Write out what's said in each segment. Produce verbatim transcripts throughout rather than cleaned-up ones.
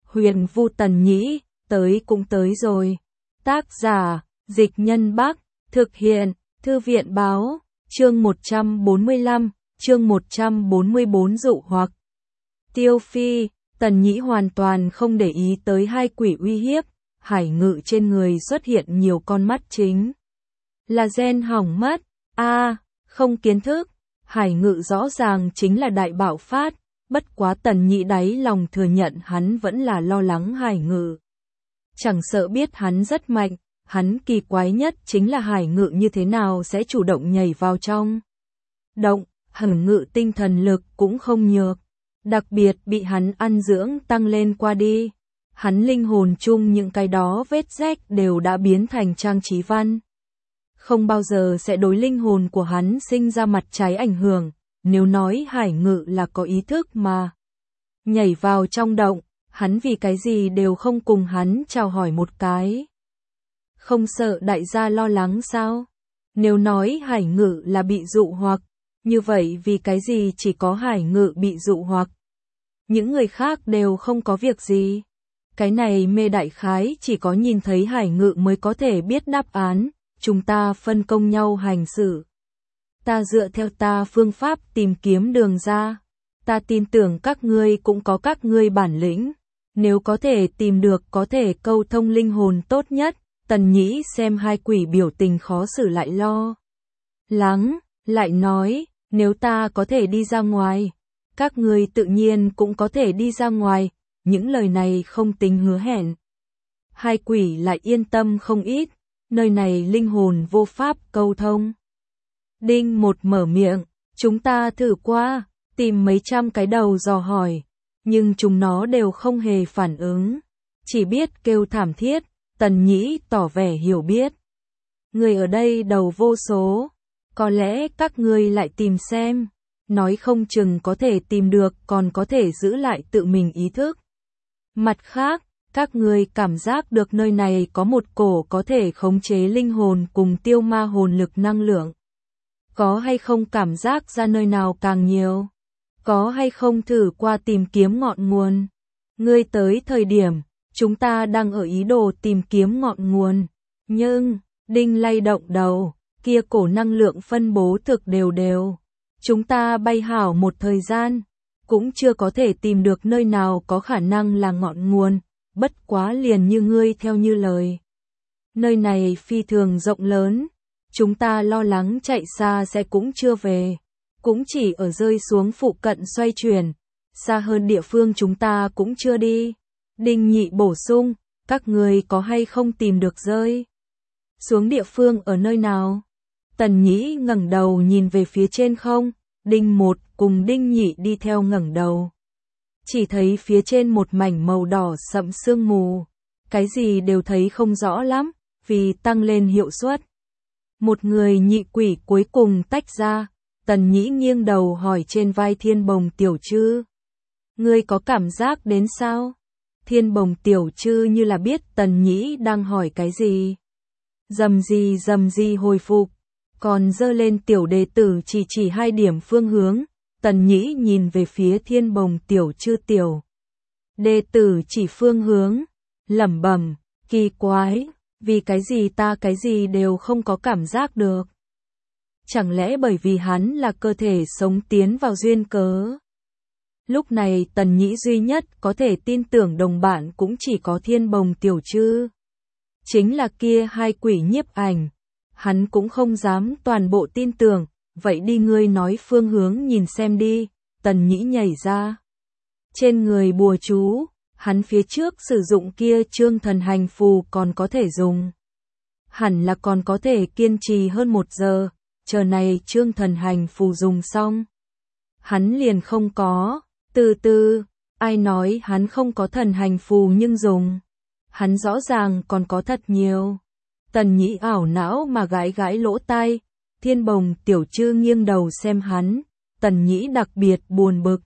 Huyền Vu Tần Nhĩ, tới cũng tới rồi. Tác giả, Dịch Nhân Bắc, thực hiện, Thư viện Báo, chương một trăm bốn mươi lăm, chương một trăm bốn mươi bốn dụ hoặc. Tiêu Phi, Tần Nhĩ hoàn toàn không để ý tới hai quỷ uy hiếp, hải ngự trên người xuất hiện nhiều con mắt chính. Là gen hỏng mất, a à, không kiến thức, hải ngự rõ ràng chính là đại bạo phát, bất quá Tần Nhĩ đáy lòng thừa nhận hắn vẫn là lo lắng hải ngự. Chẳng sợ biết hắn rất mạnh, hắn kỳ quái nhất chính là hải ngự như thế nào sẽ chủ động nhảy vào trong. Động, hải ngự tinh thần lực cũng không nhược, đặc biệt bị hắn ăn dưỡng tăng lên qua đi. Hắn linh hồn chung những cái đó vết rách đều đã biến thành trang trí văn. Không bao giờ sẽ đối linh hồn của hắn sinh ra mặt trái ảnh hưởng, nếu nói hải ngự là có ý thức mà. Nhảy vào trong động, hắn vì cái gì đều không cùng hắn chào hỏi một cái. Không sợ đại gia lo lắng sao? Nếu nói hải ngự là bị dụ hoặc, như vậy vì cái gì chỉ có hải ngự bị dụ hoặc? Những người khác đều không có việc gì. Cái này mê đại khái chỉ có nhìn thấy hải ngự mới có thể biết đáp án, chúng ta phân công nhau hành xử. Ta dựa theo ta phương pháp tìm kiếm đường ra. Ta tin tưởng các ngươi cũng có các ngươi bản lĩnh. Nếu có thể tìm được có thể câu thông linh hồn tốt nhất, Tần Nhĩ xem hai quỷ biểu tình khó xử lại lo lắng, lại nói, nếu ta có thể đi ra ngoài, các ngươi tự nhiên cũng có thể đi ra ngoài, những lời này không tính hứa hẹn. Hai quỷ lại yên tâm không ít, nơi này linh hồn vô pháp câu thông. Đinh một mở miệng, chúng ta thử qua, tìm mấy trăm cái đầu dò hỏi, nhưng chúng nó đều không hề phản ứng, chỉ biết kêu thảm thiết. Tần Nhĩ tỏ vẻ hiểu biết. Người ở đây đầu vô số, có lẽ các ngươi lại tìm xem, nói không chừng có thể tìm được còn có thể giữ lại tự mình ý thức. Mặt khác, các ngươi cảm giác được nơi này có một cổ có thể khống chế linh hồn cùng tiêu ma hồn lực năng lượng. Có hay không cảm giác ra nơi nào càng nhiều? Có hay không thử qua tìm kiếm ngọn nguồn? Ngươi tới thời điểm, chúng ta đang ở ý đồ tìm kiếm ngọn nguồn. Nhưng, Đinh lay động đầu, kia cổ năng lượng phân bố thực đều đều. Chúng ta bay hảo một thời gian, cũng chưa có thể tìm được nơi nào có khả năng là ngọn nguồn, bất quá liền như ngươi theo như lời. Nơi này phi thường rộng lớn, chúng ta lo lắng chạy xa sẽ cũng chưa về, cũng chỉ ở rơi xuống phụ cận xoay chuyển, xa hơn địa phương chúng ta cũng chưa đi. Đinh Nhị bổ sung, các người có hay không tìm được rơi xuống địa phương ở nơi nào? Tần Nhĩ ngẩng đầu nhìn về phía trên không, Đinh Một cùng Đinh Nhị đi theo ngẩng đầu. Chỉ thấy phía trên một mảnh màu đỏ sậm sương mù, cái gì đều thấy không rõ lắm, vì tăng lên hiệu suất. Một người nhị quỷ cuối cùng tách ra, Tần Nhĩ nghiêng đầu hỏi trên vai Thiên Bồng Tiểu Trư. Ngươi có cảm giác đến sao? Thiên Bồng Tiểu Trư như là biết Tần Nhĩ đang hỏi cái gì. Dầm gì dầm gì hồi phục, còn giơ lên tiểu đệ tử chỉ chỉ hai điểm phương hướng. Tần Nhĩ nhìn về phía Thiên Bồng Tiểu Trư tiểu đệ tử chỉ phương hướng, lẩm bẩm, kỳ quái, vì cái gì ta cái gì đều không có cảm giác được. Chẳng lẽ bởi vì hắn là cơ thể sống tiến vào duyên cớ? Lúc này Tần Nhĩ duy nhất có thể tin tưởng đồng bạn cũng chỉ có Thiên Bồng Tiểu Trư. Chính là kia hai quỷ nhiếp ảnh. Hắn cũng không dám toàn bộ tin tưởng, vậy đi ngươi nói phương hướng nhìn xem đi. Tần Nhĩ nhảy ra. Trên người bùa chú, hắn phía trước sử dụng kia trương thần hành phù còn có thể dùng. Hẳn là còn có thể kiên trì hơn một giờ, chờ này trương thần hành phù dùng xong. Hắn liền không có. Từ từ, ai nói hắn không có thần hành phù nhưng dùng. Hắn rõ ràng còn có thật nhiều. Tần Nhĩ ảo não mà gãi gãi lỗ tai. Thiên Bồng Tiểu Trư nghiêng đầu xem hắn. Tần Nhĩ đặc biệt buồn bực.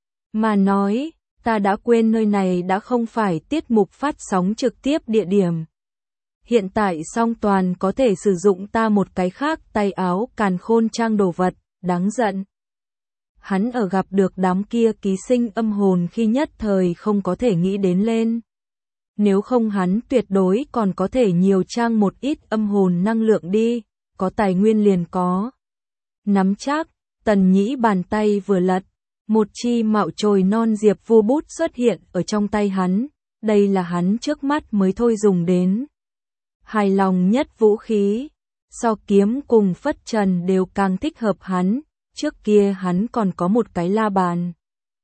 Mà nói, ta đã quên nơi này đã không phải tiết mục phát sóng trực tiếp địa điểm. Hiện tại song toàn có thể sử dụng ta một cái khác tay áo càn khôn trang đồ vật, đáng giận. hắn ở gặp được đám kia ký sinh âm hồn khi nhất thời không có thể nghĩ đến lên. Nếu không hắn tuyệt đối còn có thể nhiều trang một ít âm hồn năng lượng đi, có tài nguyên liền có. Nắm chắc, Tần Nhĩ bàn tay vừa lật, một chi mạo chồi non diệp vu bút xuất hiện ở trong tay hắn, đây là hắn trước mắt mới thôi dùng đến. Hài lòng nhất vũ khí, so kiếm cùng phất trần đều càng thích hợp hắn, trước kia hắn còn có một cái la bàn.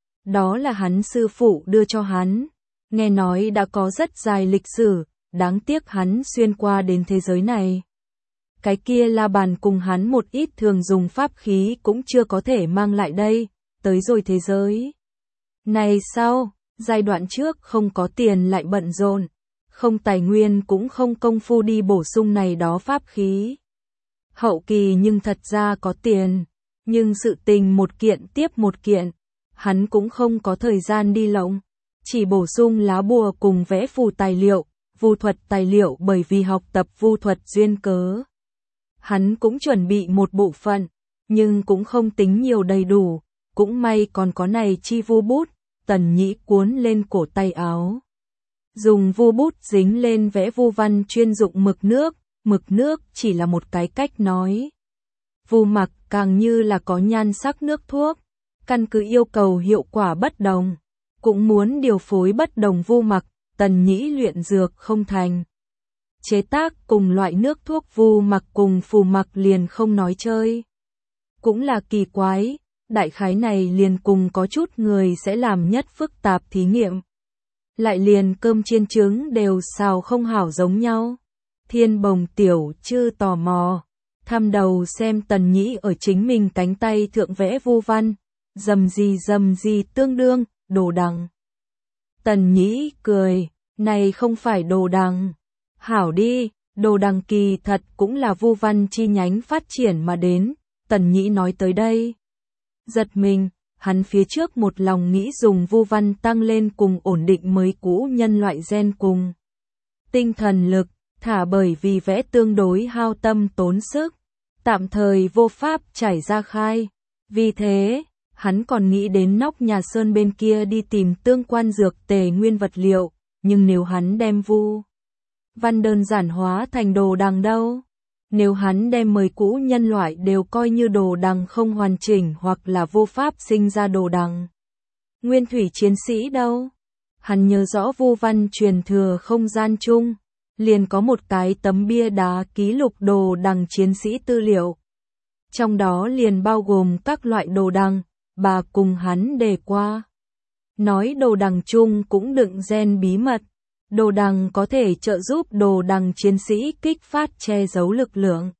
Đó là hắn sư phụ đưa cho hắn, nghe nói đã có rất dài lịch sử, đáng tiếc hắn xuyên qua đến thế giới này. Cái kia la bàn cùng hắn một ít thường dùng pháp khí cũng chưa có thể mang lại đây, tới rồi thế giới. Này sau, giai đoạn trước không có tiền lại bận rộn, không tài nguyên cũng không công phu đi bổ sung này đó pháp khí. Hậu kỳ nhưng thật ra có tiền, nhưng sự tình một kiện tiếp một kiện, hắn cũng không có thời gian đi lộng, chỉ bổ sung lá bùa cùng vẽ phù tài liệu, vu thuật tài liệu bởi vì học tập vu thuật duyên cớ. Hắn cũng chuẩn bị một bộ phận, nhưng cũng không tính nhiều đầy đủ, cũng may còn có này chi vu bút, Tần Nhĩ cuốn lên cổ tay áo. Dùng vu bút dính lên vẽ vu văn chuyên dụng mực nước, mực nước chỉ là một cái cách nói. Vu mặc càng như là có nhan sắc nước thuốc, căn cứ yêu cầu hiệu quả bất đồng, cũng muốn điều phối bất đồng vu mặc, Tần Nhĩ luyện dược không thành. Chế tác cùng loại nước thuốc vu mặc cùng phù mặc liền không nói chơi. Cũng là kỳ quái, đại khái này liền cùng có chút người sẽ làm nhất phức tạp thí nghiệm. Lại liền cơm chiên trứng đều xào không hảo giống nhau. Thiên Bồng tiểu chư tò mò, thăm đầu xem Tần Nhĩ ở chính mình cánh tay thượng vẽ vu văn, dầm gì dầm gì tương đương, đồ đằng. Tần Nhĩ cười, này không phải đồ đằng. Hảo đi, đồ đằng kỳ thật cũng là vu văn chi nhánh phát triển mà đến, Tần Nhĩ nói tới đây. Giật mình, hắn phía trước một lòng nghĩ dùng vu văn tăng lên cùng ổn định mới cũ nhân loại gen cùng. Tinh thần lực, thả bởi vì vẽ tương đối hao tâm tốn sức, tạm thời vô pháp trải ra khai. Vì thế, hắn còn nghĩ đến nóc nhà sơn bên kia đi tìm tương quan dược tề nguyên vật liệu, nhưng nếu hắn đem vu văn đơn giản hóa thành đồ đằng đâu? Nếu hắn đem mới cũ nhân loại đều coi như đồ đằng không hoàn chỉnh hoặc là vô pháp sinh ra đồ đằng. Nguyên thủy chiến sĩ đâu? Hắn nhớ rõ vu văn truyền thừa không gian chung, liền có một cái tấm bia đá ký lục đồ đằng chiến sĩ tư liệu. Trong đó liền bao gồm các loại đồ đằng, bà cùng hắn đề qua. Nói đồ đằng chung cũng đựng gen bí mật. Đồ đằng có thể trợ giúp đồ đằng chiến sĩ kích phát che giấu lực lượng.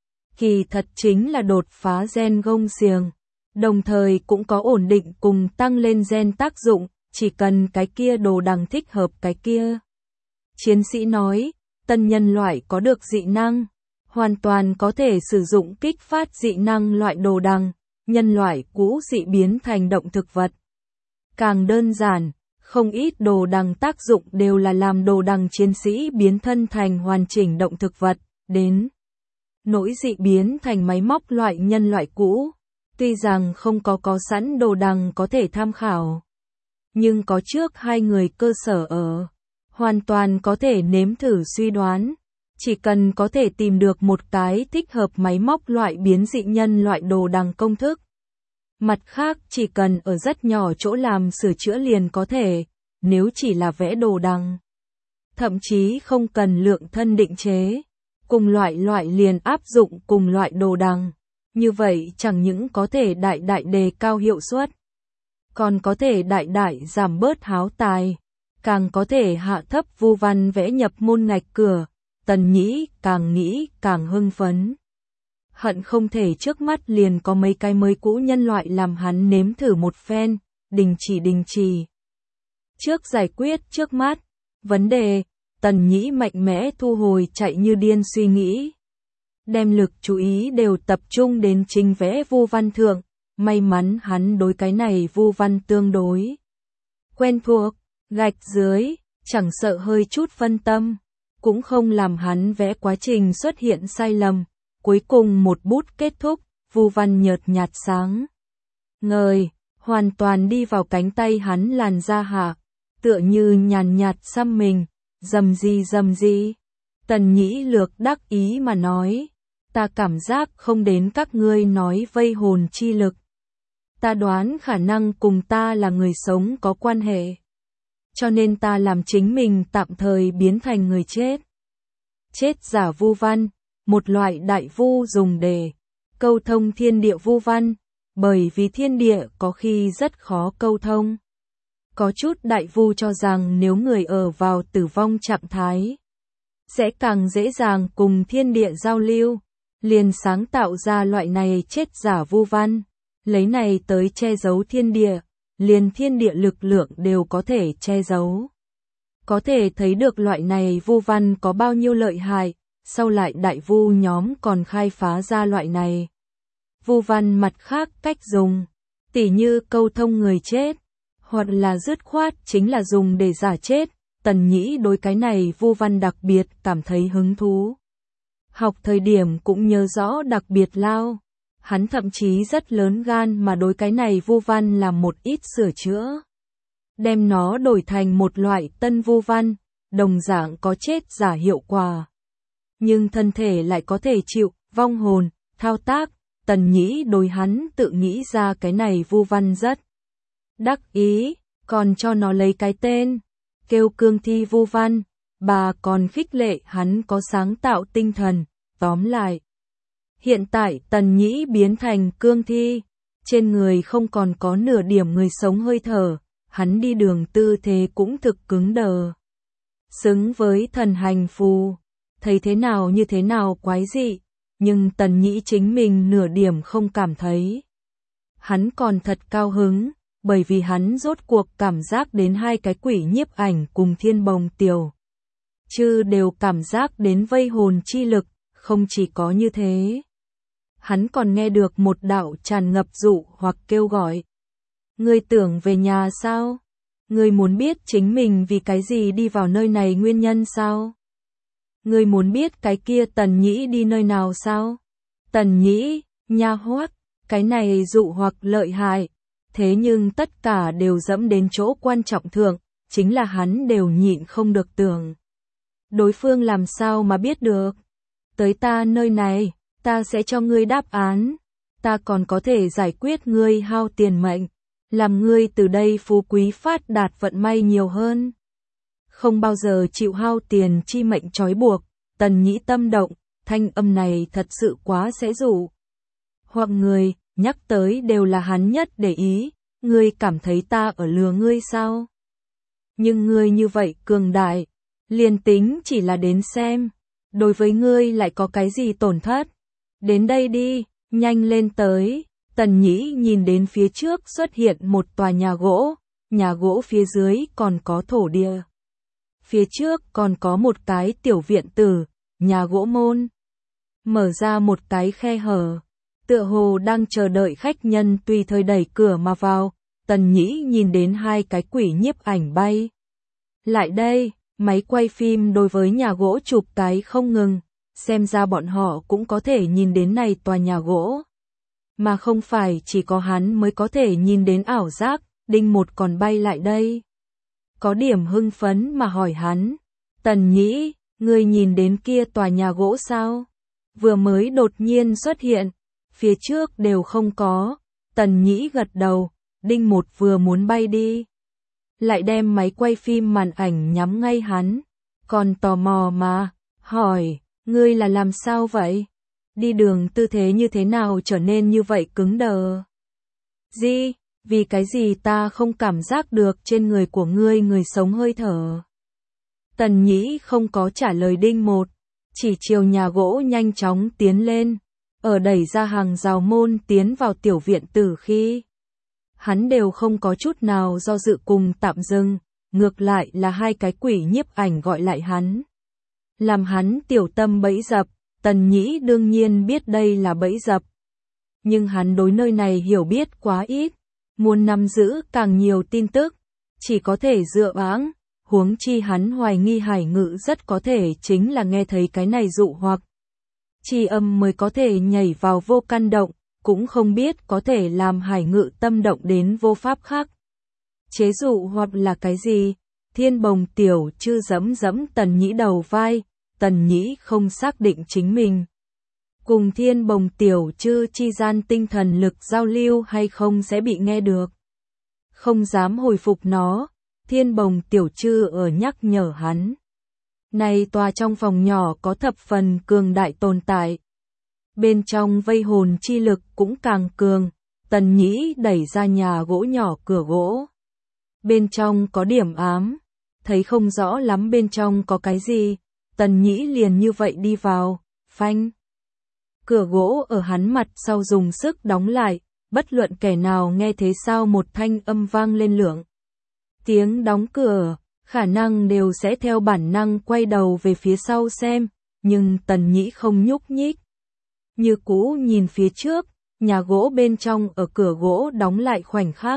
Kỳ thật chính là đột phá gen gông xiềng, đồng thời cũng có ổn định cùng tăng lên gen tác dụng, chỉ cần cái kia đồ đằng thích hợp cái kia. Chiến sĩ nói, tân nhân loại có được dị năng, hoàn toàn có thể sử dụng kích phát dị năng loại đồ đằng, nhân loại cũ dị biến thành động thực vật. Càng đơn giản, không ít đồ đằng tác dụng đều là làm đồ đằng chiến sĩ biến thân thành hoàn chỉnh động thực vật, đến nỗi dị biến thành máy móc loại nhân loại cũ. Tuy rằng không có có sẵn đồ đằng có thể tham khảo, nhưng có trước hai người cơ sở ở, hoàn toàn có thể nếm thử suy đoán. Chỉ cần có thể tìm được một cái thích hợp máy móc loại biến dị nhân loại đồ đằng công thức. Mặt khác chỉ cần ở rất nhỏ chỗ làm sửa chữa liền có thể, nếu chỉ là vẽ đồ đằng. Thậm chí không cần lượng thân định chế, cùng loại loại liền áp dụng cùng loại đồ đằng. Như vậy chẳng những có thể đại đại đề cao hiệu suất, còn có thể đại đại giảm bớt háo tài, càng có thể hạ thấp vu văn vẽ nhập môn ngạch cửa. Tần Nhĩ càng nghĩ càng hưng phấn. Hận không thể trước mắt liền có mấy cái mới cũ nhân loại làm hắn nếm thử một phen, đình chỉ đình chỉ. Trước giải quyết trước mắt, vấn đề, Tần Nhĩ mạnh mẽ thu hồi chạy như điên suy nghĩ. Đem lực chú ý đều tập trung đến trình vẽ vu văn thượng, may mắn hắn đối cái này vu văn tương đối quen thuộc, gạch dưới, chẳng sợ hơi chút phân tâm, cũng không làm hắn vẽ quá trình xuất hiện sai lầm. Cuối cùng một bút kết thúc, vu văn nhợt nhạt sáng ngời, hoàn toàn đi vào cánh tay hắn làn da hạ, tựa như nhàn nhạt xăm mình, dầm gì dầm gì. Tần Nhĩ Lược đắc ý mà nói, ta cảm giác không đến các ngươi nói vây hồn chi lực. Ta đoán khả năng cùng ta là người sống có quan hệ. Cho nên ta làm chính mình tạm thời biến thành người chết. Chết giả vu văn, một loại đại vu dùng để câu thông thiên địa vu văn, bởi vì thiên địa có khi rất khó câu thông. Có chút đại vu cho rằng nếu người ở vào tử vong trạng thái, sẽ càng dễ dàng cùng thiên địa giao lưu, liền sáng tạo ra loại này chết giả vu văn, lấy này tới che giấu thiên địa, liền thiên địa lực lượng đều có thể che giấu. Có thể thấy được loại này vu văn có bao nhiêu lợi hại, sau lại đại vu nhóm còn khai phá ra loại này. Vu văn mặt khác cách dùng, tỉ như câu thông người chết, hoặc là dứt khoát chính là dùng để giả chết. Tần Nhĩ đối cái này vu văn đặc biệt cảm thấy hứng thú. Học thời điểm cũng nhớ rõ đặc biệt lao. Hắn thậm chí rất lớn gan mà đối cái này vu văn làm một ít sửa chữa. Đem nó đổi thành một loại tân vu văn, đồng dạng có chết giả hiệu quả. Nhưng thân thể lại có thể chịu, vong hồn, thao tác. Tần Nhĩ đối hắn tự nghĩ ra cái này vu văn rất đắc ý, còn cho nó lấy cái tên, kêu cương thi vu văn. Bà còn khích lệ hắn có sáng tạo tinh thần, tóm lại. Hiện tại Tần Nhĩ biến thành cương thi, trên người không còn có nửa điểm người sống hơi thở, hắn đi đường tư thế cũng thực cứng đờ. Xứng với thần hành phù, thấy thế nào như thế nào quái dị, nhưng Tần Nhĩ chính mình nửa điểm không cảm thấy. Hắn còn thật cao hứng, bởi vì hắn rốt cuộc cảm giác đến hai cái quỷ nhiếp ảnh cùng Thiên Bồng Tiểu Trư đều cảm giác đến vây hồn chi lực, không chỉ có như thế. Hắn còn nghe được một đạo tràn ngập dụ hoặc kêu gọi. Ngươi tưởng về nhà sao? Ngươi muốn biết chính mình vì cái gì đi vào nơi này nguyên nhân sao? Ngươi muốn biết cái kia Tần Nhĩ đi nơi nào sao? Tần Nhĩ, nha hoắc, cái này dụ hoặc lợi hại. Thế nhưng tất cả đều dẫm đến chỗ quan trọng thượng, chính là hắn đều nhịn không được tưởng. Đối phương làm sao mà biết được? Tới ta nơi này, ta sẽ cho ngươi đáp án. Ta còn có thể giải quyết ngươi hao tiền mệnh, làm ngươi từ đây phú quý phát đạt vận may nhiều hơn. Không bao giờ chịu hao tiền chi mệnh trói buộc. Tần Nhĩ tâm động, thanh âm này thật sự quá sẽ dụ. Hoặc người, nhắc tới đều là hắn nhất để ý, ngươi cảm thấy ta ở lừa ngươi sao? Nhưng ngươi như vậy cường đại, liền tính chỉ là đến xem, đối với ngươi lại có cái gì tổn thất? Đến đây đi, nhanh lên tới. Tần Nhĩ nhìn đến phía trước xuất hiện một tòa nhà gỗ, nhà gỗ phía dưới còn có thổ địa. Phía trước còn có một cái tiểu viện tử, nhà gỗ môn. Mở ra một cái khe hở, tựa hồ đang chờ đợi khách nhân tùy thời đẩy cửa mà vào. Tần Nhĩ nhìn đến hai cái quỷ nhiếp ảnh bay lại đây, máy quay phim đối với nhà gỗ chụp cái không ngừng, xem ra bọn họ cũng có thể nhìn đến này tòa nhà gỗ. Mà không phải chỉ có hắn mới có thể nhìn đến ảo giác, Đinh Một còn bay lại đây. Có điểm hưng phấn mà hỏi hắn, Tần Nhĩ, ngươi nhìn đến kia tòa nhà gỗ sao? Vừa mới đột nhiên xuất hiện, phía trước đều không có. Tần Nhĩ gật đầu, Đinh Một vừa muốn bay đi, lại đem máy quay phim màn ảnh nhắm ngay hắn, còn tò mò mà, hỏi, ngươi là làm sao vậy? Đi đường tư thế như thế nào trở nên như vậy cứng đờ? Gì? Vì cái gì ta không cảm giác được trên người của ngươi người sống hơi thở? Tần Nhĩ không có trả lời Đinh Một, chỉ chiều nhà gỗ nhanh chóng tiến lên, ở đẩy ra hàng rào môn tiến vào tiểu viện tử khi. Hắn đều không có chút nào do dự cùng tạm dừng, ngược lại là hai cái quỷ nhiếp ảnh gọi lại hắn. Làm hắn tiểu tâm bẫy dập, Tần Nhĩ đương nhiên biết đây là bẫy dập. Nhưng hắn đối nơi này hiểu biết quá ít, muốn nắm giữ càng nhiều tin tức, chỉ có thể dựa báng, huống chi hắn hoài nghi Hải Ngự rất có thể chính là nghe thấy cái này dụ hoặc. Chi âm mới có thể nhảy vào vô căn động, cũng không biết có thể làm Hải Ngự tâm động đến vô pháp khắc. Chế dụ hoặc là cái gì? Thiên Bồng Tiểu Chư giẫm giẫm Tần Nhĩ đầu vai, Tần Nhĩ không xác định chính mình cùng Thiên Bồng Tiểu Chư chi gian tinh thần lực giao lưu hay không sẽ bị nghe được. Không dám hồi phục nó, Thiên Bồng Tiểu Chư ở nhắc nhở hắn. Này tòa trong phòng nhỏ có thập phần cường đại tồn tại. Bên trong vây hồn chi lực cũng càng cường, Tần Nhĩ đẩy ra nhà gỗ nhỏ cửa gỗ. Bên trong có điểm ám, thấy không rõ lắm bên trong có cái gì, Tần Nhĩ liền như vậy đi vào, phanh. Cửa gỗ ở hắn mặt sau dùng sức đóng lại, bất luận kẻ nào nghe thế sao một thanh âm vang lên lượng. Tiếng đóng cửa, khả năng đều sẽ theo bản năng quay đầu về phía sau xem, nhưng Tần Nhĩ không nhúc nhích. Như cũ nhìn phía trước, nhà gỗ bên trong ở cửa gỗ đóng lại khoảnh khắc.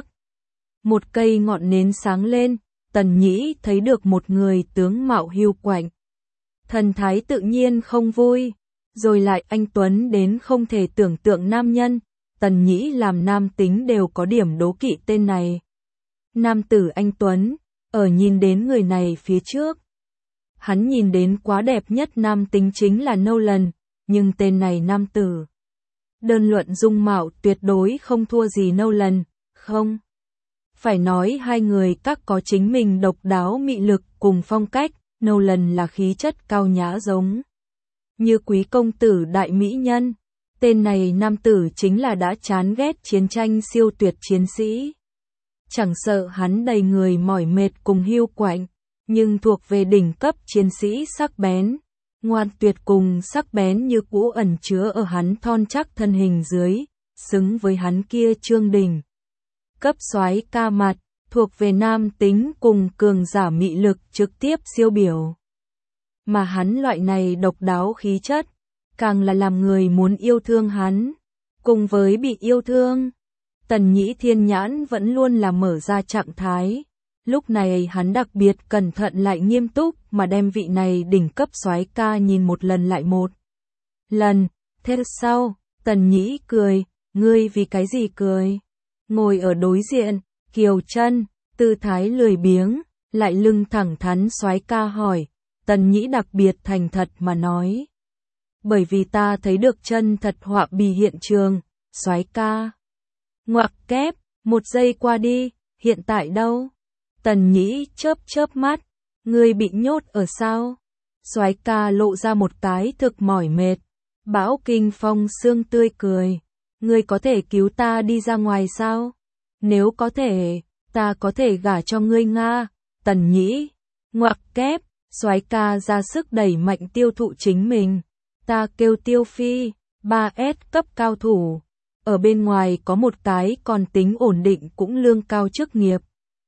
Một cây ngọn nến sáng lên, Tần Nhĩ thấy được một người tướng mạo hiu quạnh. Thần thái tự nhiên không vui, rồi lại anh tuấn đến không thể tưởng tượng nam nhân, Tần Nhĩ làm nam tính đều có điểm đố kỵ tên này. Nam tử anh tuấn, ở nhìn đến người này phía trước. Hắn nhìn đến quá đẹp nhất nam tính chính là Nolan, nhưng tên này nam tử. Đơn luận dung mạo tuyệt đối không thua gì Nolan, không. Phải nói hai người các có chính mình độc đáo mị lực cùng phong cách, Nolan là khí chất cao nhã giống như quý công tử đại mỹ nhân. Tên này nam tử chính là đã chán ghét chiến tranh siêu tuyệt chiến sĩ. Chẳng sợ hắn đầy người mỏi mệt cùng hiu quạnh, nhưng thuộc về đỉnh cấp chiến sĩ sắc bén, ngoan tuyệt cùng sắc bén như cũ ẩn chứa ở hắn thon chắc thân hình dưới, xứng với hắn kia trương đình. Cấp soái ca mặt, thuộc về nam tính cùng cường giả mị lực trực tiếp siêu biểu. Mà hắn loại này độc đáo khí chất, càng là làm người muốn yêu thương hắn. Cùng với bị yêu thương, Tần Nhĩ thiên nhãn vẫn luôn là mở ra trạng thái. Lúc này hắn đặc biệt cẩn thận lại nghiêm túc mà đem vị này đỉnh cấp soái ca nhìn một lần lại một lần. Thế sau, Tần Nhĩ cười, ngươi vì cái gì cười? Ngồi ở đối diện, kiều chân, tư thái lười biếng, lại lưng thẳng thắn soái ca hỏi. Tần Nhĩ đặc biệt thành thật mà nói. Bởi vì ta thấy được chân thật họa bì hiện trường, soái ca. Ngoặc kép, một giây qua đi, hiện tại đâu? Tần Nhĩ chớp chớp mắt, ngươi bị nhốt ở sao? Soái ca lộ ra một cái thực mỏi mệt, bão kinh phong sương tươi cười. Ngươi có thể cứu ta đi ra ngoài sao? Nếu có thể, ta có thể gả cho ngươi Nga. Tần Nhĩ, ngoặc kép, soái ca ra sức đẩy mạnh tiêu thụ chính mình. Ta kêu Tiêu Phi, ba S cấp cao thủ. Ở bên ngoài có một cái còn tính ổn định cũng lương cao chức nghiệp.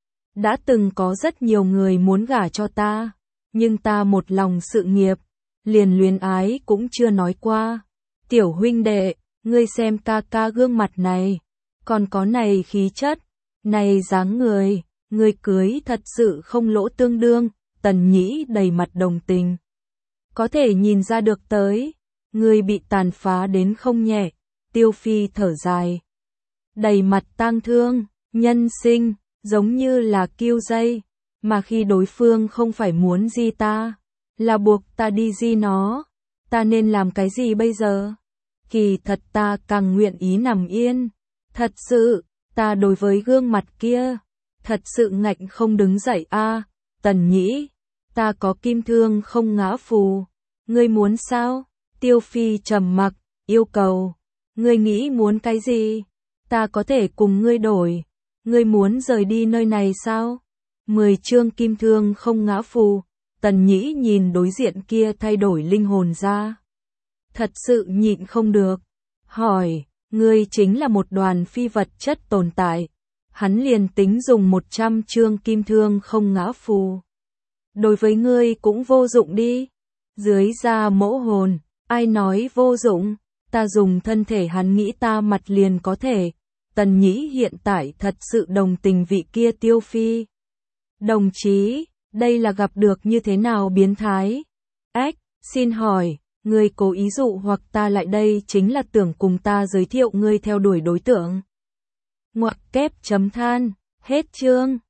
Đã từng có rất nhiều người muốn gả cho ta, nhưng ta một lòng sự nghiệp, liền luyến ái cũng chưa nói qua. Tiểu huynh đệ, ngươi xem ca ca gương mặt này, còn có này khí chất, này dáng người, ngươi cưới thật sự không lỗ tương đương. Tần Nhĩ đầy mặt đồng tình. Có thể nhìn ra được tới, ngươi bị tàn phá đến không nhẹ. Tiêu Phi thở dài, đầy mặt tang thương, nhân sinh, giống như là kiêu dây, mà khi đối phương không phải muốn di ta, là buộc ta đi di nó, ta nên làm cái gì bây giờ? Kỳ thật ta càng nguyện ý nằm yên, thật sự, ta đối với gương mặt kia, thật sự ngạnh không đứng dậy a. À, Tần Nhĩ, ta có kim thương không ngã phù, ngươi muốn sao? Tiêu Phi trầm mặc, yêu cầu. Ngươi nghĩ muốn cái gì? Ta có thể cùng ngươi đổi. Ngươi muốn rời đi nơi này sao? Mười chương kim thương không ngã phù. Tần Nhĩ nhìn đối diện kia thay đổi linh hồn ra. Thật sự nhịn không được. Hỏi, ngươi chính là một đoàn phi vật chất tồn tại. Hắn liền tính dùng một trăm chương kim thương không ngã phù. Đối với ngươi cũng vô dụng đi. Dưới da mẫu hồn, ai nói vô dụng? Ta dùng thân thể hắn nghĩ ta mặt liền có thể. Tần Nhĩ hiện tại thật sự đồng tình vị kia Tiêu Phi. Đồng chí, đây là gặp được như thế nào biến thái? Ách, xin hỏi, Ngươi cố ý dụ hoặc ta lại đây chính là tưởng cùng ta giới thiệu ngươi theo đuổi đối tượng. Ngoặc kép chấm than, hết chương.